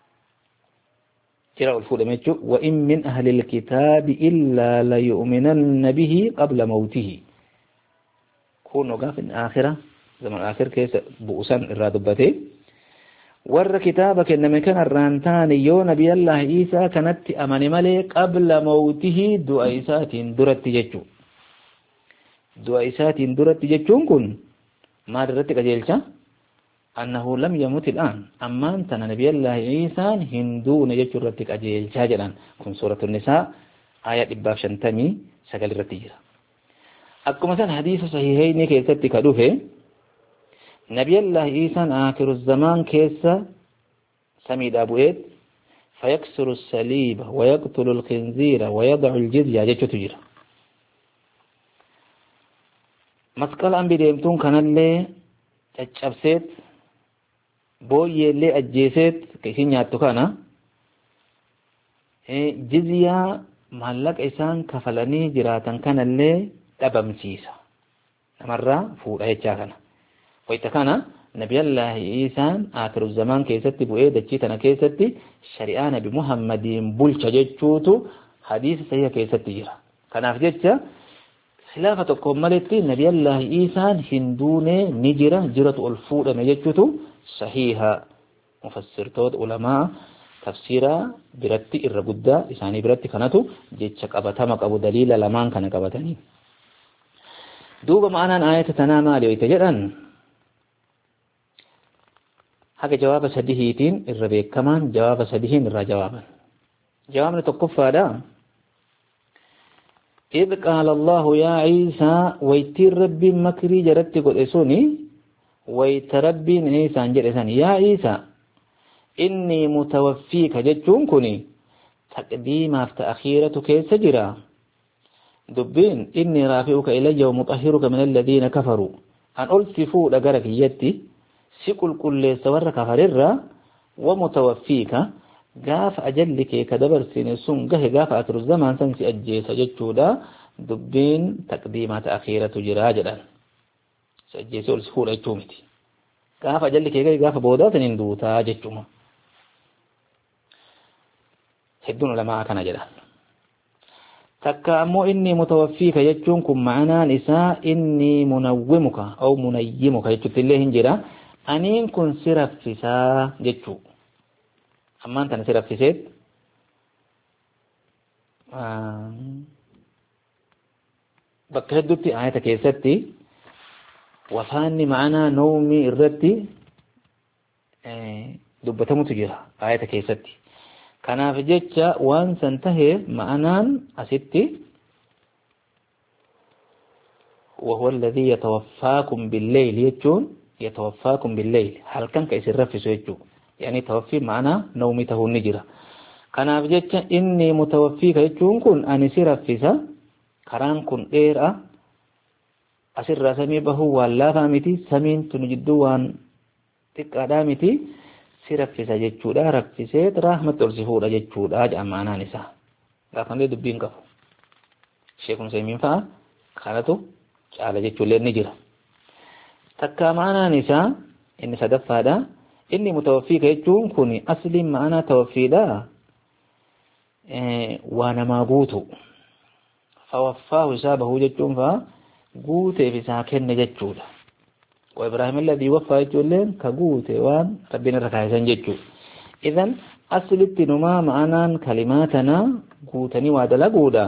jira ol fuudhame jechuu wa in min ahli alkitaabi illaa la yu'minanna bihi qabla mawtihi kun gaafin aakhira zaman aakhir keessa bu'usan irraa dubbate warra kitaaba kenname kanarraan taane yoo nabiyallaahi Iisaa kanatti amane malee qabla mawtihi du'a isaatiin duratti jechuu du'a isaatiin duratti jechuun kun maal irratti qajeelcha annahu lam yamut al'aan ammaan tana nabiyallaahi Iisaan hin duune jechuu irratti qajeelchaa jedhan kun suuratu nisaa aaya dhibbaaf shantamii sagal irratti jira. Akkuma san hadiisa sahiihayni keessatti ka dhufe nabiyallaahi Iisaan aakiru zamaan keessa samiidhaa bu'eet fayaksuru saliiba wayaqtulu alkhinziira wayadacu aljizya jechuutu jira. Masqalaan bideemtuun kanallee caccabseet booyyeellee ajjeeseet ka isin nyaattu kana jizyaa maallaqa isaan kafalanii jiraatan kanallee dhabamsiisa namarraa fuudha jechaa kana wayta kana nabiyallaahi Iisaan aakiru zamaan keessatti bu'ee dachii tana keessatti shari'aa nabi Muhammadiin bulcha jechuutu hadiisa sahiha keessatti jira. Kanaaf jecha khilaafa tokkoon maletti nabiyallaahi Iisaan hin duune ni jira jiratu ol fuudhame jechuutu sahiha mufassirtoota ulamaa tafsiraa biratti irra guddaa isaanii biratti kanatu jecha qabatama qabu daliila lamaan kana qabatanii. Duuba ma'anaan aayata tanaa maali wayta jedhan haga jawaaba sadihiitiin irra beekamaan jawaaba sadihiin irraa jawaaban. Jawaabni tokkoffaadha. إذ قال الله يا عيسى ويتي ربي مكري جرت قد إسوني ويت ربي عيسى جرسان يا عيسى إني متوفيك جتون كني تقديم أفتى أخيرة كيس جرا دبين إني رافعك إلي ومطهرك من الذين كفروا أن ألتفوا لقرك يدي سكل كل سور كفر ومتوفيك gaaf ajalli kee ka dabarsine sun gahe gaafa atru zaman san si ajjeesa jechuudha dubbiin taqdiimaa ta'khiiratu jira jedhan si ajjeese ol si fuudha jechuu miti gaafa ajalli kee gahe gaafa boodaatin hin duutaa jechuuma hedduun ulamaa kana jedhan takka ammoo inni mutawaffiika jechuun kun ma'anaan isaa inni munawwimuka au munayyimuka jechuutti illee hin jira aniin kun si raffisaa jechuu ammaan tana si raffiseet bakka hedduutti aayata keessatti wafaanni ma'anaa nawmii irratti dubbatamutu jira aayata keessatti kanaaf jecha waan san taheef ma'anaan asitti وهو الذي يتوفاكم بالليل يجون يتوفاكم بالليل هل كان كيسر رفسو يجون يعني توفي معنا نومي تهون نجرة كان أبجد إني متوفيك يجون كن أني سرفسا كران كن إيرا أسر سمي بهو والله فامتي سمين تنجدوان تقادامتي سرفسا يجودا رفسيت رحمة الزفورة يجودا جمعنا نساء لكن دي دبين كفو شيخون سيمين فا كانتو على جيتشو لين نجرة تكا معنا نساء إن صدف هذا إني متوفيك يجون كوني أسلم معنا توفي لا إيه وانا ما قوتو فوفاه حسابه جتون فا قوتي في ساكن جتشو وإبراهيم الذي وفى يجون لين كقوتي وان ربنا ركايسان جتشو إذن أصلت نما معنا كلماتنا قوتني وادلا قودا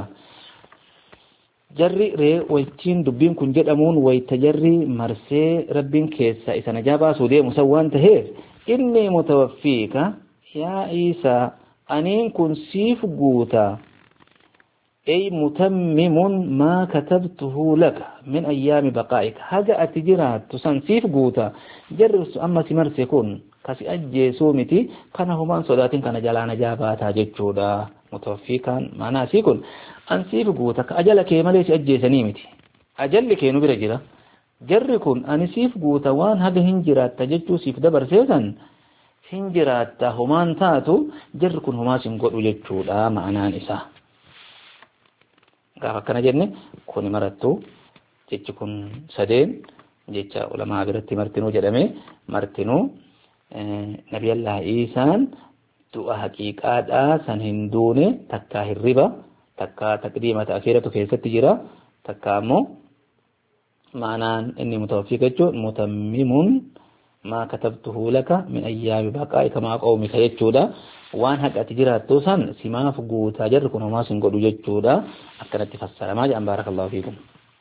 جري ري ويتين دبين كن جدامون ويتجري مرسي ربين كيسا إسا نجابا سودي مسوان تهير إني متوفيك يا عيسى أنين كن سيف قوتا أي متمم ما كتبته لك من أيام بقائك هذا أتجرات تسنسيف قوتا جرس أما سمرسي كن كسي أجي سومتي كان همان صداتين كان جلانا جاباتا جيتشودا متوفي كان معنا سيكون أنسيف قوتك أجلك مليش أجي سنيمتي أجلك نبرا جرا جركن أنسيف قوتا وان هذا هنجرات تججو سيف دبر سيسن هنجرات همان تاتو جركن هما سنقول جيتشودا معنا نسا gaafa kana jenne kuni marattu jechi kun sadeen jecha ulamaa biratti martinuu jedhame martinuu nabiyallah Iisaan du'a haqiiqaadhaa san hin duune takka hirriba takka taqdiima ta'khiratu keessatti jira takka ammoo maanaan inni mutawaffii jechuun mutammimun maa katabtuhu laka min ayyaami baqaa'ika maa qawmika jechuudha waan haqati jiraattu san simaaf guutaa jarri kun homaa sin godhu jechuudha akkanatti fassaramaa jedhan baarakallahu fiikum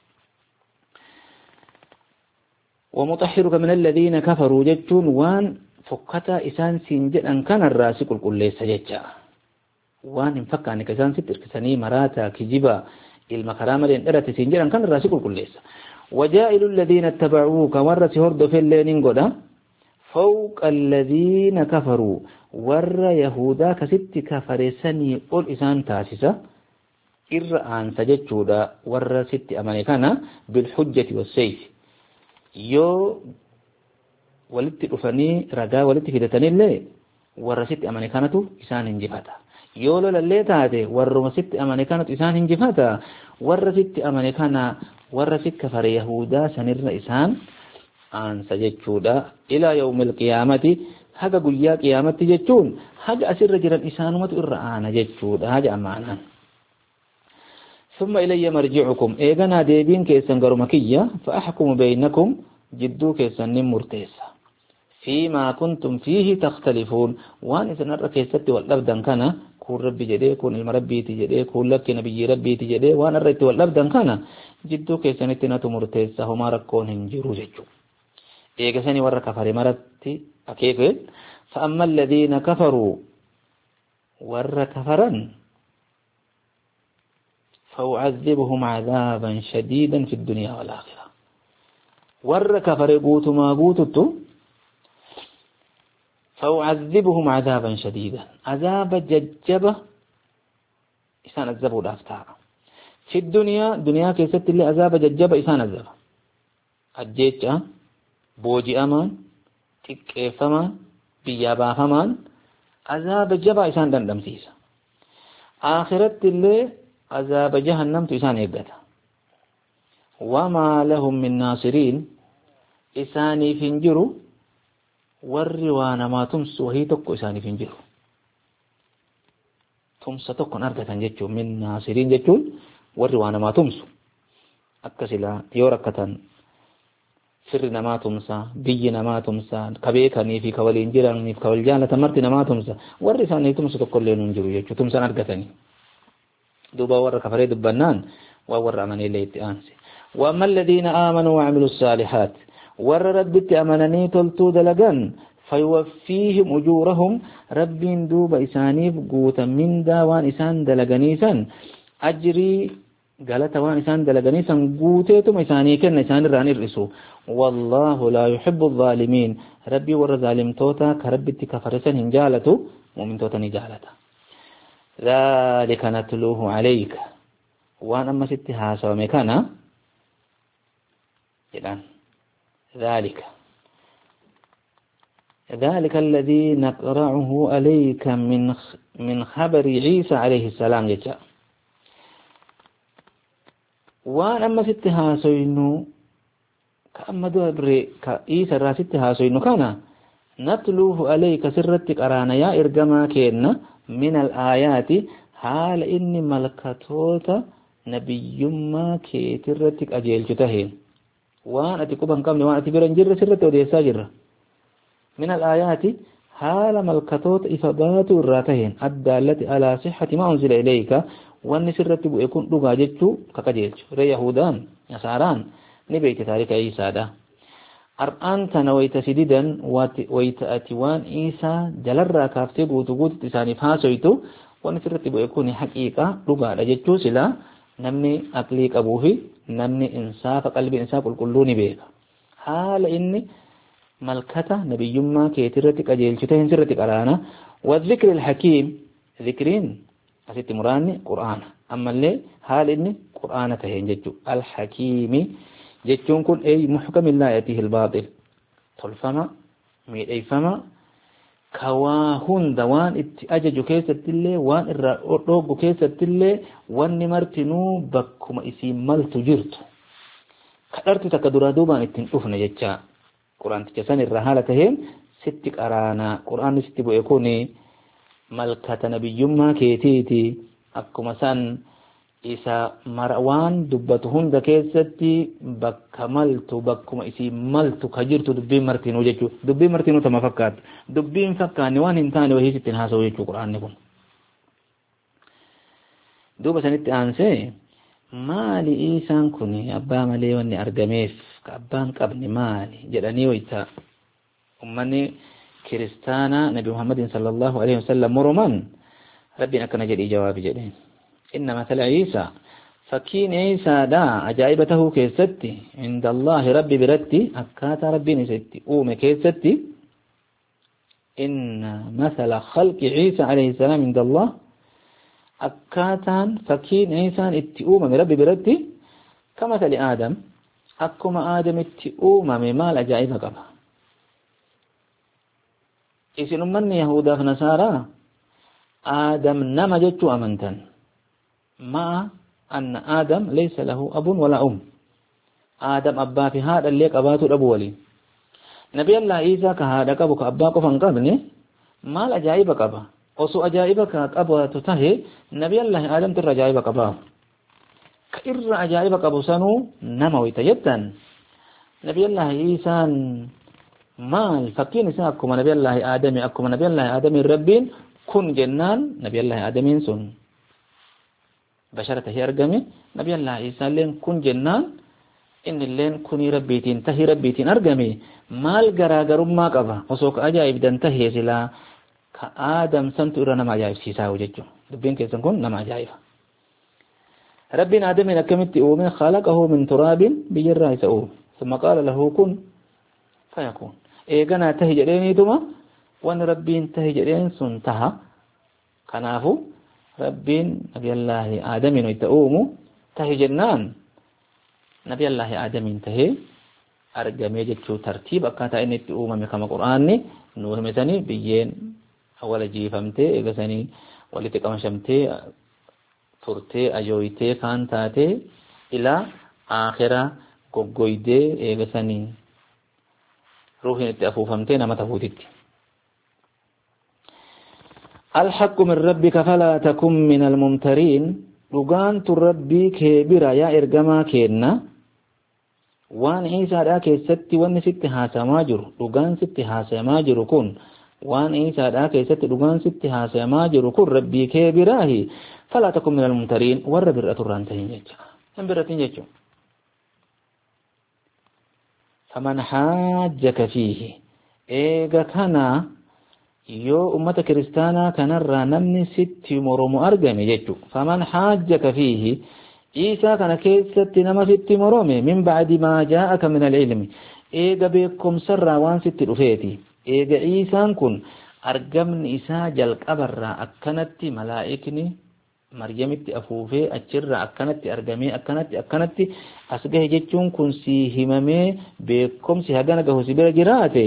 ومطهرك من الذين كفروا جتون وان فكتا إسان سنجدن كان الراسي قل قل ليس جتا وان انفكا انك إسان ستر كساني مراتا كجبا المكرامة لإنرات سنجدن كان الراسي قل قل ليس وجائل الذين اتبعوك ورس هرد في اللينين قدا فوق الذين كفروا ور يهودا كست كفرسني قل إسان تاسسا إرآن سجدشودا ور ست أمانيكانا بالحجة والسيف yoo walitti dhufanii ragaa walitti fidatanillee warra sitti amane kanatu isaan hinjifata yoo lolallee taate warruma sitti amane kanatu isaan hinjifata warra sitti amane kana warra sitti kafare yahudaa sanirra isaan aansa jechuudha ilaa yawmil qiyaamati haga guyyaa qiyaamatti jechuun haga asirra jiran isaanumatu irra aana jechuudha haja amaanan ثم إلي مرجعكم إيغانا ديبين كيسان غرمكية فأحكم بينكم جدو كيسان مرتيسا فيما كنتم فيه تختلفون وان إذا نرى كيسات والأبدان كان كون ربي جدي كون المربي تجدي كون لك نبي ربي تجدي وان الرأيت والأبدان كان جدو كيسان اتنات مرتيسا هما ركون هنجرو ججو إيغساني ورى كفر مرتي أكيف فأما الذين كفروا ورى كفرا فأعذبهم عذابا شديدا في الدنيا والآخرة ور كفر قوت ما قوتت فأعذبهم عذابا شديدا عذاب ججبة إسان الزبو الأفتاء في الدنيا دنيا كيست اللي عذاب ججبة إسان الزبو الجيج بوجي أمان تكيف أمان بيابا أمان عذاب جبا إسان دندم سيسا آخرت اللي عذاب جهنم تسان يقتا وما لهم من ناصرين إساني فنجروا والروانا ما تمس وهي تكو إساني فنجروا تمس تكو نرقة جتشو من ناصرين جتشو والروانا ما تمس أكسلا يوركة سرنا ما تمسا بينا ما تمسا كبيكني في كوالين جيراني في كوالجانة مرتنا ما تمسا والرساني تمس تكو اللي ننجروا جتشو تمسا نرقتني دوبا ور كفري دبنان وور امني ليت انسي واما الذين امنوا وعملوا الصالحات ور ربت امنني تلتو دلغن فيوفيهم اجورهم ربين دوبا اسانيف قوتا من داوان اسان دلغنيسن اجري غلط وان اسان دلغنيسن قوتيتم اساني كن اسان راني الرسو والله لا يحب الظالمين ربي ور ظالم توتا كربت كفرسن هنجالتو مؤمن توتا نجالتا ذلك نتلوه عليك وانا ما ستها سوى مكانا الان ذلك ذلك الذي نقرأه عليك من من خبر عيسى عليه السلام جاء وانا ما ستها سوينو كأما دوبري كعيسى را ستها سوينو كان نتلوه عليك سرتك أرانا يا إرقما كينا من الآيات حال إني ملكتوتا نبي ما كيترتك أجيل جتهين وانا تكوبان كامل وانا تبيرن جر سرت وديسا جر من الآيات حال ملكتوت إفبات الراتهن الدالة على صحة ما أنزل إليك وأن سرت يكون لغا جتشو ككجيلش ري يهودان نصاران نبيت تاريخ عيسى ده أرآن تنويت سديدا ويتأتوان عيسى جلر كافتي قوتو قوتو تساني فاسويتو وأن سرت يكون حقيقة لغا جتشو سلا نمني أقليك أبوه نمني إنساف قلب إنساف الكلوني بيك حال إني ملكته نبي يما كيترتك أجيلشته هنسرتك أرانا والذكر الحكيم ذكرين أسيت مراني قرآن أما اللي حال إني قرآن تهين ججو الحكيم ججون كن أي محكم لا يأتيه الباطل طلفما ميد أي فما كواهن دوان اتأجج كيسة اللي وان الرقوق كيسة اللي وان نمرتنو بكما اسم ملت جرت كأرت تكدر دوبان اتنقفنا ججا قرآن تجسان الرحالتهم ستك أرانا قرآن ستبو يكوني ملكة نبي يما كيتيتي أكما سان إسا مروان دبتهن دا كيستي بكا ملتو بكما إسي ملتو كجرتو دبي مرتينو جيشو دبي مرتينو تما فكات دبي فكاني وان انتاني وهي ستين هاسو جيشو قرآن نكون دوبا سنت آنسي مالي إيسان كوني أبا مالي واني أرقميف كأبان قبني مالي جداني ويتا أمني كريستانا نبي محمد صلى الله عليه وسلم مرمان ربنا كان جدي جواب جدين إن مثل عيسى فكين عيسى دا أجائبته كيستي عند الله ربي برتي أكاتا ربي نستي أوم كيستي إن مثل خلق عيسى عليه السلام عند الله أكاتا فكين عيسى اتي أوم ربي برتي كمثل آدم أكما آدم اتي أوم مال أجائب قبا إسن من يهودا فنسارا آدم نما جتو أمنتن مع أن آدم ليس له أب ولا أم آدم أبا في هذا اللي قباته الأبو ولي نبي الله إيسا كهذا قبك أباك فانقبني مال أجائب قبا وسو أجائبك قبا تتهي نبي الله آدم تر أجائب قبا كإر أجائب قبو سنو نموي تجدن نبي الله إيسا مال فكين إسا أكما نبي الله آدمي أكما نبي الله آدمي الربين كن جنان نبي الله آدمين سن بشرة هي أرقمي نبي الله إيسا لين كن جنان إن اللين كني ربيتين تهي ربيتين أرقمي مال غراغر ما قبا وسوك أجائب دان تهي سلا كآدم سنت إرانا ما أجائب سيسا وججو دبين كيسان كن نما أجائب ربنا آدمين أكمت أومي خلقه من تراب بجرى سأوم ثم قال له كن فيكون إيغانا تهي جريني دوما وان ربين تهي جرين سنتها كنافو ربين نبي الله آدمين ويتأومو تهي جنان نبي الله آدمين تهي أرقامي جتشو ترتيب أكاتا إني تأوما مكما قرآني نوه مثاني بيين أول جيفمتي إيغساني ولتقام شمتي turtee ajooyitee kaan taatee ilaa aakhira goggoydee eegasanii ruuhin itti afuufamtee nama tafuutitti. الحق من ربك فلا تكن من الممترين لغان تربي كبيرا يا إرقما كينا وان عيسى دا كيست وان ست هاسا ماجر لغان ست هاسا ماجر كون وان عيسى دا كيست لغان ست هاسا ماجر كون ربي كبيراه فلا تكن من الممترين ور برأة الرانتين جيجا هم برأة جيجا فمن حاجك فيه إيغا كان يو أمة كريستانا كان الرانمني ست مرمو أرقمي جيجا فمن حاجك فيه إيسا كان كيست نما ست مرمي من بعد ما جاءك من العلم إيغا بيكم سر وان ست رفيتي إيغا إيسان كن أرقمن إسا جلق أبرا أكنت ملائكني مريمتي أفوفي أجر أكنت أرقمي أكنت أكنت أسقه جتشون كن سي هممي بيكم سي هدانا قهو سبير جراتي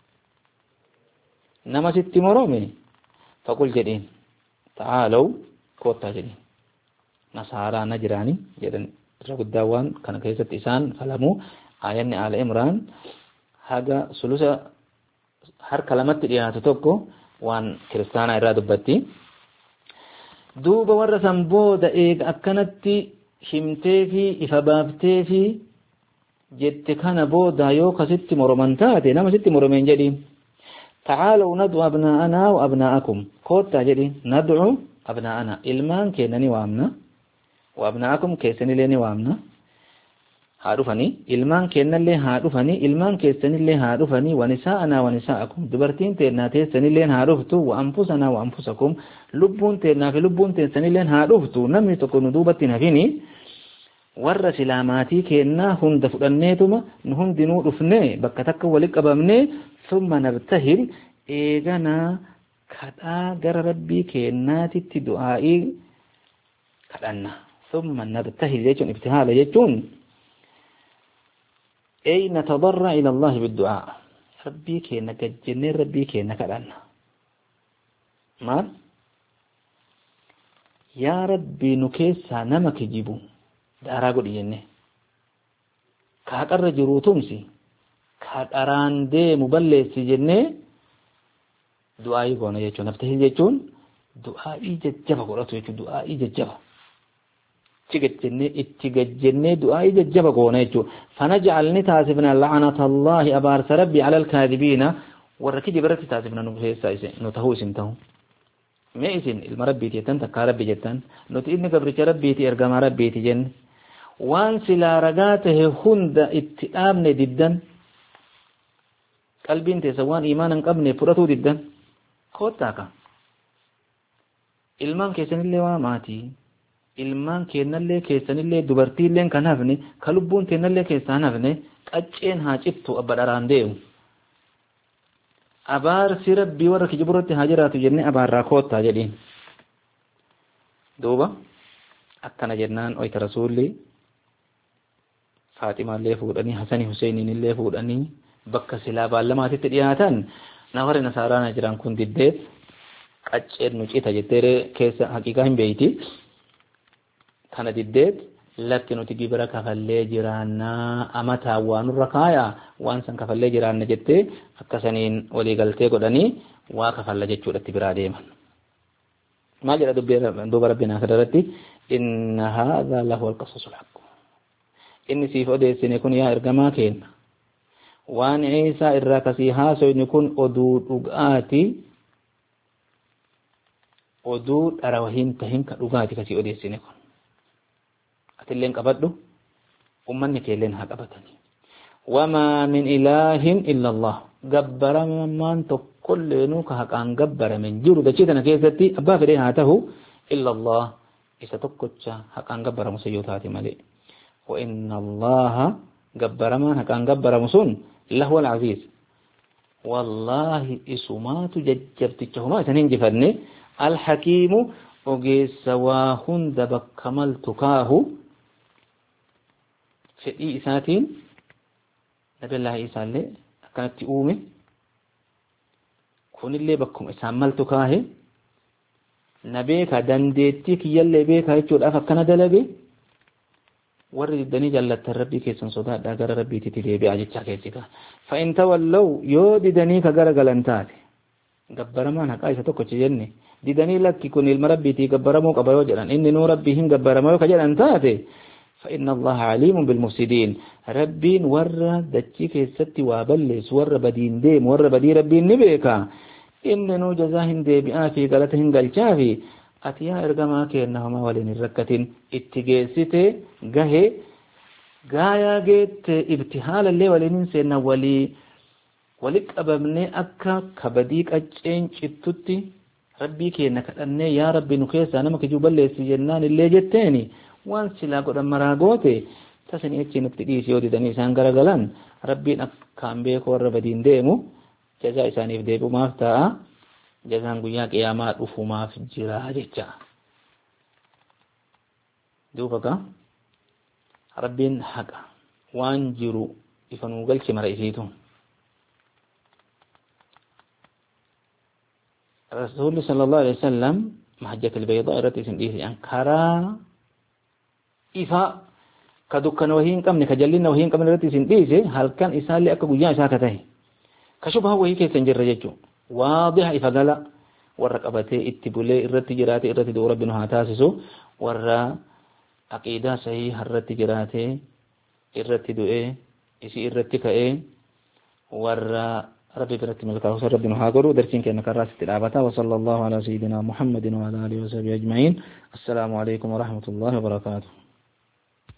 نما ست مرومي فقل جدين تعالوا كوتا جدين نصارى نجراني جدن رب الدوان كان كيست إسان فلمو آيان آل إمران هذا سلوسة هر كلمات ريانة توقو وان كريستانا إرادو باتي دوبا ورسن بودا إيق أكنتي شمتي في إفبابتي في جدت كان بودا يوكا ست مرمانتاتي نما ست مرمين جدين تعالوا ندعو أبناءنا وأبناءكم كوتا جدي ندعو أبناءنا إلمان كينني وامنا وأبناءكم كيسني ليني وامنا هادفني إلمان كينن اللي هادفني إلمان كيسني اللي هادفني ونساءنا ونساءكم دبرتين تيرنا تيسني لين هادفتو وأنفسنا وأنفسكم لبون تيرنا في لبون تيسني لين هادفتو نمي تكون دوبتنا فيني warra silaamaatii kennaa hunda fudhanneetuma nu hundinuu dhufnee bakka takka walitti qabamnee summa nabtahil eeganaa kadhaa gara rabbii kennaatitti du'aa'ii kadhanna summa nabtahil jechuun ibtihaala jechuun ay natadarra ila Allah biddu'aa rabbii kenna gajjennee rabbii kenna kadhanna maal yaa rabbii nu keessaa nama kijibu daaraa godhi jenne ka haqarra jiruu tumsi ka dharaan deemu balleessi jennee du'aa'ii goona jechuun nabtahil jechuun du'aa'ii jajjaba godhatu jechuun du'aa'ii jajjaba itti gajjennee itti gajjennee du'aa'ii jajjaba goona jechuun fanaj'al ni taasifna la'anata Allaahi abaarsa rabbi alal kaadibiina warra kijibarratti taasifna nu keessaa isin nu tahuu isin ta'u mee isin ilma rabbiiti jettan takkaa rabbi jettan nuti inni gabricha rabbiiti ergamaa rabbiiti jenne waan silaa ragaa tahe hunda itti dhaabne diddan qalbiin teessa waan iimaan hin qabne fudhatuu diddan koottaa ka ilmaan keessanillee waa maatii ilmaan keennallee keessanillee dubartiilleen kan hafne ka lubbuun teennallee keessaan hafne qacceen haa cittu abba dharaan deemu abaarsi rabbii warra kijiburratti haa jiraatu jennee abaarraa koottaa jedhiin duuba akkana jennaan oyta rasuulli Faaximaallee fuudhanii Hasanii Huseeniin illee fuudhanii bakka silaa baallamaatitti dhiyaatan na warri nasaaraana jiran kun diddeet qacceen nu cita jettee keessa haqiiqaa hin beeyti kana diddeet lakki nuti gibira kafallee jiraannaa amataa waanurra kaayaa waan san kafallee jiraanna jettee akkasaniin walii galtee godhanii waa kafalla jechuudhatti biraa deeman maal jedha duuba rabbinaa kadarratti inna haadha lahu alqasasul haqq inni siif odeessine kun yaa ergamaa kenna waan Iisaa irraa kasii haasoyni kun oduu dhugaati oduu dhara wahiin tahin ka dhugaati kasii odeessine kun atilleen qabadhu ummanni keelleen haa qabatanii wamaa min ilaahin illa Allah gabbaramaan tokkolleenuu ka haqaan gabbaramen jiru dachii tana keessatti abbaa fedhee haa tahu illa Allah isa tokkocha haqaan gabbaramu sayyoo taati malee وإن الله جبر ما كان جبر مسون له العزيز والله اسمات ججبت التهمات ننجفني الحكيم وجيس سواهن دبك كمل تكاه في إيساتين نبي الله إيسا اللي كانت تؤمي كون اللي بكم إسامل تكاه نبيك دنديتك يلي بيك هيتشو الأفق دلبي warri diddanii jaallattan rabbii keessan sodaadhaa gara rabbiititti deebi'aa jechaa keessika fa'in tawallau yoo didanii ka gara galan taate gabbaramaan haqaa isa tokkochi jenne didanii lakki kun ilma rabbiitii gabbaramuu qaba yoo jedhan inni nuu rabbii hin gabbarama yoo ka jedhan taate فإن الله عليم بالمفسدين ربين ور دچي keessatti waa balleessu warra badiin deem warra badii rabbiin ni beeka inni nuu jazaahin deebi'aa fi galata hin galchaafi ati yaa ergamaa keenna homaa waliin hin rakkatin itti geessite gahe gaayaa geette ibtihaalallee waliin hin seenna walii wali qabamne akka kabadii qacceen cittutti rabbii keenna kadhannee yaa rabbi nu keessaa nama kijuu balleessi jennaan illee jetteeni waan silaa godhan maraa goote tasanii achi nutti dhiisi yoo didanii isaan garagalan rabbiin akkaan beeku warra badiin deemu jazaa isaaniif deebi'umaaf ta'a jazaan guyyaa qiyaamaa dhufumaaf jira jecha duuba ka rabbiin haqa waan jiru ifa nuu galche mara isiitu rasuulli sallallahu alaihi wasallam mahajjatul baydaa irratti isin dhiisi an karaa ifa ka dukkana wahii hin qabne ka jallina wahii hin qabne irratti isin dhiise halkan isaallee akka guyyaa isaa ka tahe ka shubhaa wahii keessa hin jirre jechuu waadiha ifa gala warra qabatee itti bulee irratti jiraate irratti du'u rabbi nu haa taasisu warra aqiidaa sahii irratti jiraate irratti du'ee isii irratti ka'ee warra ربي برت ملكه وسر ربنا هاجروا درسين كأنك الراس العبتا. وصلى الله على سيدنا محمد وعلى آله وصحبه أجمعين. السلام عليكم ورحمة الله وبركاته.